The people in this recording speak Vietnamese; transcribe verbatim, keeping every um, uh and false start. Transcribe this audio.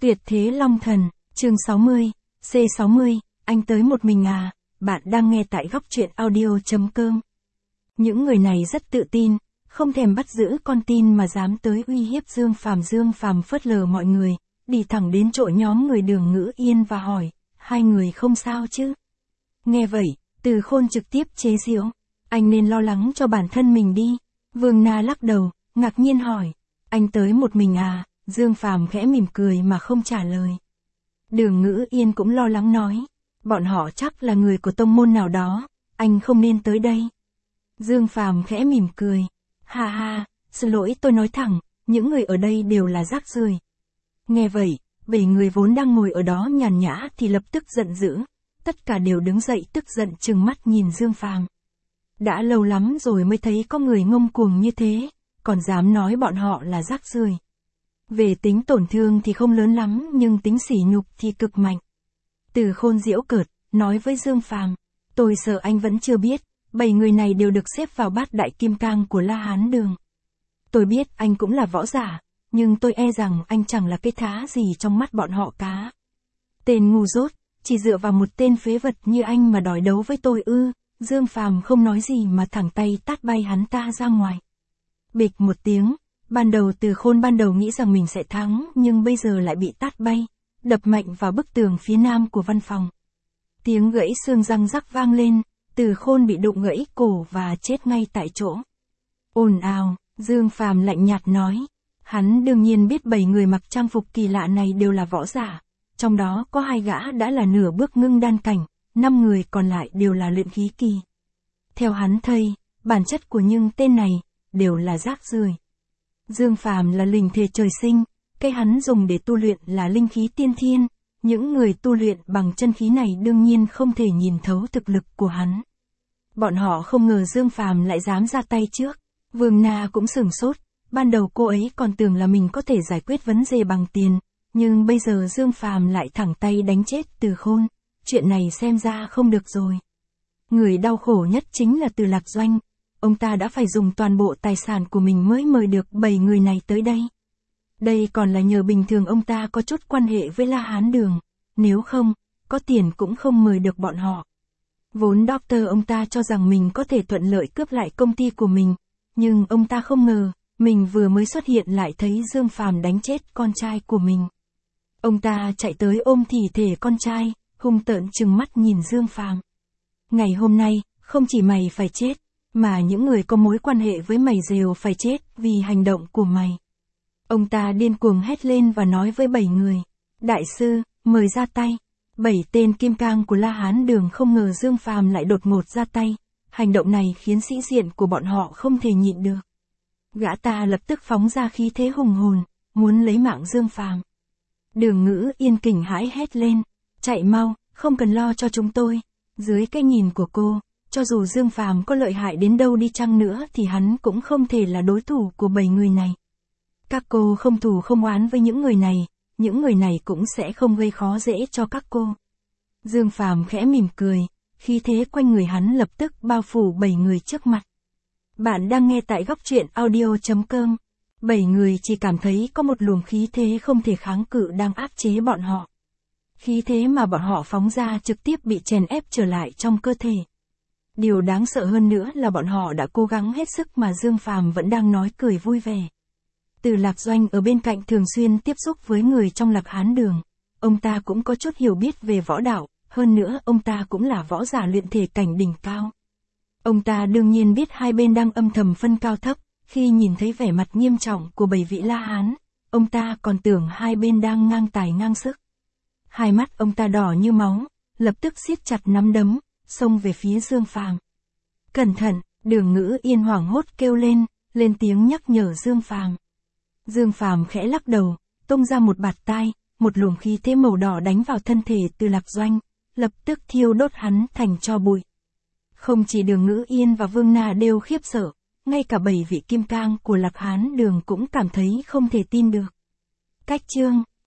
Tuyệt thế Long Thần, chương sáu mươi, C sáu mươi, anh tới một mình à, bạn đang nghe tại góc truyện audio.com. Những người này rất tự tin, không thèm bắt giữ con tin mà dám tới uy hiếp Dương Phàm. Dương Phàm phớt lờ mọi người, đi thẳng đến chỗ nhóm người Đường Ngữ Yên và hỏi, hai người không sao chứ? Nghe vậy, Từ Khôn trực tiếp chế giễu, anh nên lo lắng cho bản thân mình đi. Vương Na lắc đầu, ngạc nhiên hỏi, anh tới một mình à? Dương Phàm khẽ mỉm cười mà không trả lời. Đường Ngữ Yên cũng lo lắng nói, bọn họ chắc là người của tông môn nào đó, anh không nên tới đây. Dương Phàm khẽ mỉm cười, ha ha, xin lỗi, tôi nói thẳng, những người ở đây đều là rác rưởi. Nghe vậy, bảy người vốn đang ngồi ở đó nhàn nhã thì lập tức giận dữ, tất cả đều đứng dậy tức giận trừng mắt nhìn Dương Phàm. Đã lâu lắm rồi mới thấy có người ngông cuồng như thế, còn dám nói bọn họ là rác rưởi. Về tính tổn thương thì không lớn lắm nhưng tính sỉ nhục thì cực mạnh. Từ Khôn giễu cợt, nói với Dương Phàm, tôi sợ anh vẫn chưa biết, bảy người này đều được xếp vào bát đại kim cang của La Hán Đường. Tôi biết anh cũng là võ giả, nhưng tôi e rằng anh chẳng là cái thá gì trong mắt bọn họ cả. Tên ngu dốt, chỉ dựa vào một tên phế vật như anh mà đòi đấu với tôi ư? Dương Phàm không nói gì mà thẳng tay tát bay hắn ta ra ngoài. Bịch một tiếng, ban đầu Từ Khôn ban đầu nghĩ rằng mình sẽ thắng nhưng bây giờ lại bị tát bay, đập mạnh vào bức tường phía nam của văn phòng. Tiếng gãy xương răng rắc vang lên, Từ Khôn bị đụng gãy cổ và chết ngay tại chỗ. Ồn ào, Dương Phàm lạnh nhạt nói, hắn đương nhiên biết bảy người mặc trang phục kỳ lạ này đều là võ giả, trong đó có hai gã đã là nửa bước ngưng đan cảnh, năm người còn lại đều là luyện khí kỳ. Theo hắn thấy, bản chất của những tên này đều là rác rưởi. Dương Phàm là linh thể trời sinh, cái hắn dùng để tu luyện là linh khí tiên thiên, những người tu luyện bằng chân khí này đương nhiên không thể nhìn thấu thực lực của hắn. Bọn họ không ngờ Dương Phàm lại dám ra tay trước, Vương Na cũng sửng sốt, ban đầu cô ấy còn tưởng là mình có thể giải quyết vấn đề bằng tiền, nhưng bây giờ Dương Phàm lại thẳng tay đánh chết Từ Khôn, chuyện này xem ra không được rồi. Người đau khổ nhất chính là Từ Lạc Doanh. Ông ta đã phải dùng toàn bộ tài sản của mình mới mời được bảy người này tới đây. Đây còn là nhờ bình thường ông ta có chút quan hệ với La Hán Đường, nếu không, có tiền cũng không mời được bọn họ. Vốn Doctor ông ta cho rằng mình có thể thuận lợi cướp lại công ty của mình, nhưng ông ta không ngờ, mình vừa mới xuất hiện lại thấy Dương Phàm đánh chết con trai của mình. Ông ta chạy tới ôm thi thể con trai, hung tợn trừng mắt nhìn Dương Phàm. Ngày hôm nay, không chỉ mày phải chết, mà những người có mối quan hệ với mày đều phải chết vì hành động của mày. Ông ta điên cuồng hét lên và nói với bảy người, đại sư, mời ra tay. Bảy tên kim cang của La Hán Đường không ngờ Dương Phàm lại đột ngột ra tay, hành động này khiến sĩ diện của bọn họ không thể nhịn được. Gã ta lập tức phóng ra khí thế hùng hồn, muốn lấy mạng Dương Phàm. Đường Ngữ Yên kinh hãi hét lên, chạy mau, không cần lo cho chúng tôi. Dưới cái nhìn của cô, cho dù Dương Phàm có lợi hại đến đâu đi chăng nữa thì hắn cũng không thể là đối thủ của bảy người này. Các cô không thù không oán với những người này, những người này cũng sẽ không gây khó dễ cho các cô. Dương Phàm khẽ mỉm cười, khí thế quanh người hắn lập tức bao phủ bảy người trước mặt. Bạn đang nghe tại góc truyện audio.com. Bảy người chỉ cảm thấy có một luồng khí thế không thể kháng cự đang áp chế bọn họ. Khí thế mà bọn họ phóng ra trực tiếp bị chèn ép trở lại trong cơ thể. Điều đáng sợ hơn nữa là bọn họ đã cố gắng hết sức mà Dương Phàm vẫn đang nói cười vui vẻ. Từ Lạc Doanh ở bên cạnh thường xuyên tiếp xúc với người trong Lạc Hán Đường. Ông ta cũng có chút hiểu biết về võ đạo, hơn nữa ông ta cũng là võ giả luyện thể cảnh đỉnh cao. Ông ta đương nhiên biết hai bên đang âm thầm phân cao thấp, khi nhìn thấy vẻ mặt nghiêm trọng của bảy vị La Hán, ông ta còn tưởng hai bên đang ngang tài ngang sức. Hai mắt ông ta đỏ như máu, lập tức siết chặt nắm đấm, xông về phía Dương Phàm. Cẩn thận, Đường Ngữ Yên hoảng hốt kêu lên, lên tiếng nhắc nhở Dương Phàm. Dương Phàm khẽ lắc đầu, tung ra một bạt tai, một luồng khí thế màu đỏ đánh vào thân thể Từ Lạc Doanh, lập tức thiêu đốt hắn thành tro bụi. Không chỉ Đường Ngữ Yên và Vương Na đều khiếp sợ, ngay cả bảy vị kim cang của Lạc Hán Đường cũng cảm thấy không thể tin được. Cách chương